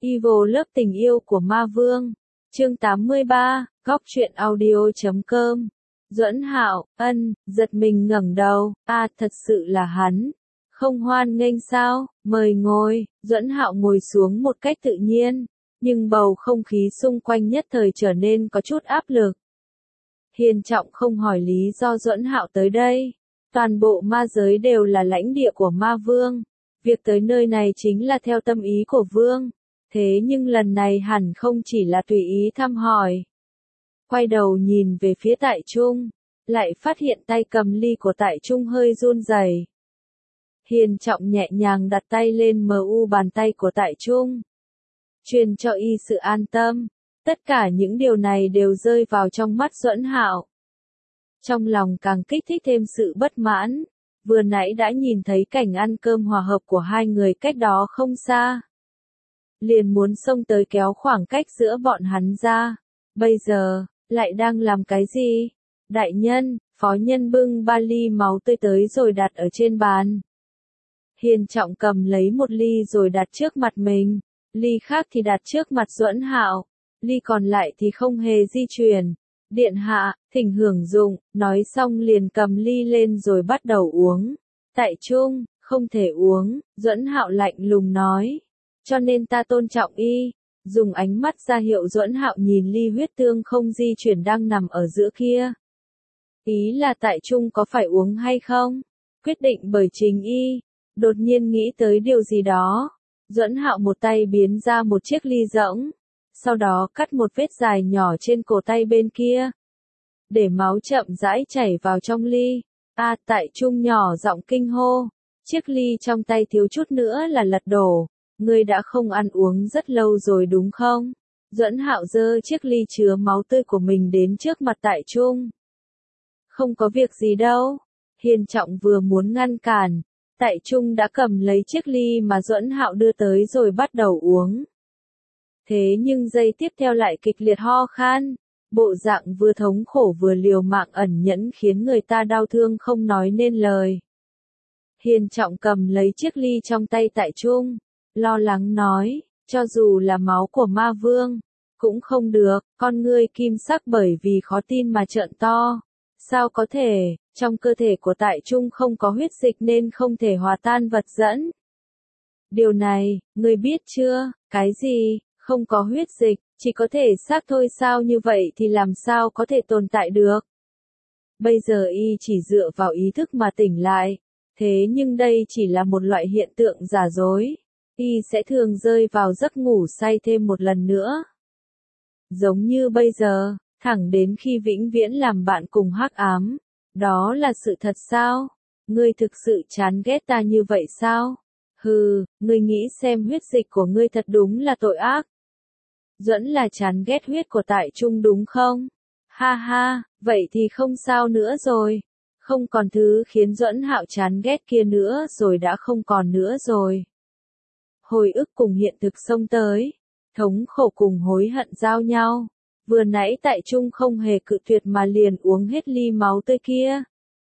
Evil Love tình yêu của ma vương. Chương 83, góc truyện audio.com. Duẫn Hạo, giật mình ngẩng đầu, thật sự là hắn. Không hoan nghênh sao, mời ngồi. Duẫn Hạo ngồi xuống một cách tự nhiên, nhưng bầu không khí xung quanh nhất thời trở nên có chút áp lực. Hiền Trọng không hỏi lý do Duẫn Hạo tới đây. Toàn bộ ma giới đều là lãnh địa của ma vương. Việc tới nơi này chính là theo tâm ý của vương. Thế nhưng lần này hẳn không chỉ là tùy ý thăm hỏi. Quay đầu nhìn về phía Tại Trung, lại phát hiện tay cầm ly của Tại Trung hơi run rẩy. Hiền Trọng nhẹ nhàng đặt tay lên bàn tay của Tại Trung, truyền cho y sự an tâm. Tất cả những điều này đều rơi vào trong mắt Duẫn Hạo. Trong lòng càng kích thích thêm sự bất mãn. Vừa nãy đã nhìn thấy cảnh ăn cơm hòa hợp của hai người cách đó không xa. Liền muốn xông tới kéo khoảng cách giữa bọn hắn ra. Bây giờ, lại đang làm cái gì? Đại nhân, phó nhân bưng ba ly máu tươi tới rồi đặt ở trên bàn. Hiền Trọng cầm lấy một ly rồi đặt trước mặt mình. Ly khác thì đặt trước mặt Duẫn Hạo. Ly còn lại thì không hề di chuyển. Điện hạ, thỉnh hưởng dụng, nói xong liền cầm ly lên rồi bắt đầu uống. Tại Trung, không thể uống, Duẫn Hạo lạnh lùng nói. Cho nên ta tôn trọng y. Dùng ánh mắt ra hiệu Duẫn Hạo nhìn ly huyết tương không di chuyển đang nằm ở giữa kia. Ý là Tại Trung có phải uống hay không? Quyết định bởi chính y. Đột nhiên nghĩ tới điều gì đó. Duẫn Hạo một tay biến ra một chiếc ly rỗng. Sau đó cắt một vết dài nhỏ trên cổ tay bên kia. Để máu chậm rãi chảy vào trong ly. Tại Trung nhỏ giọng kinh hô. Chiếc ly trong tay thiếu chút nữa là lật đổ. Ngươi đã không ăn uống rất lâu rồi đúng không? Duẫn Hạo giơ chiếc ly chứa máu tươi của mình đến trước mặt Tại Trung. Không có việc gì đâu. Hiền Trọng vừa muốn ngăn cản. Tại Trung đã cầm lấy chiếc ly mà Duẫn Hạo đưa tới rồi bắt đầu uống. Thế nhưng giây tiếp theo lại kịch liệt ho khan. Bộ dạng vừa thống khổ vừa liều mạng ẩn nhẫn khiến người ta đau thương không nói nên lời. Hiền Trọng cầm lấy chiếc ly trong tay Tại Trung. Lo lắng nói, cho dù là máu của ma vương, cũng không được, con ngươi kim sắc bởi vì khó tin mà trợn to. Sao có thể, trong cơ thể của Tại Trung không có huyết dịch nên không thể hòa tan vật dẫn. Điều này, ngươi biết chưa, cái gì, không có huyết dịch, chỉ có thể xác thôi sao như vậy thì làm sao có thể tồn tại được. Bây giờ y chỉ dựa vào ý thức mà tỉnh lại, thế nhưng đây chỉ là một loại hiện tượng giả dối. Y sẽ thường rơi vào giấc ngủ say thêm một lần nữa. Giống như bây giờ, thẳng đến khi vĩnh viễn làm bạn cùng hắc ám. Đó là sự thật sao? Ngươi thực sự chán ghét ta như vậy sao? Hừ, ngươi nghĩ xem huyết dịch của ngươi thật đúng là tội ác. Duẫn là chán ghét huyết của Tại Trung đúng không? Ha ha, vậy thì không sao nữa rồi. Không còn thứ khiến Duẫn Hạo chán ghét kia nữa rồi đã không còn nữa rồi. Hồi ức cùng hiện thực xông tới, thống khổ cùng hối hận giao nhau. Vừa nãy Tại Trung không hề cự tuyệt mà liền uống hết ly máu tươi kia.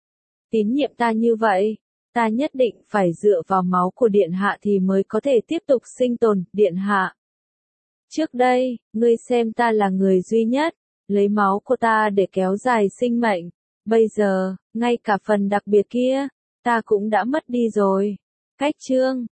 Tín nhiệm ta như vậy, ta nhất định phải dựa vào máu của Điện Hạ thì mới có thể tiếp tục sinh tồn, Điện Hạ. Trước đây, ngươi xem ta là người duy nhất, lấy máu của ta để kéo dài sinh mệnh. Bây giờ, ngay cả phần đặc biệt kia, ta cũng đã mất đi rồi. Cách chương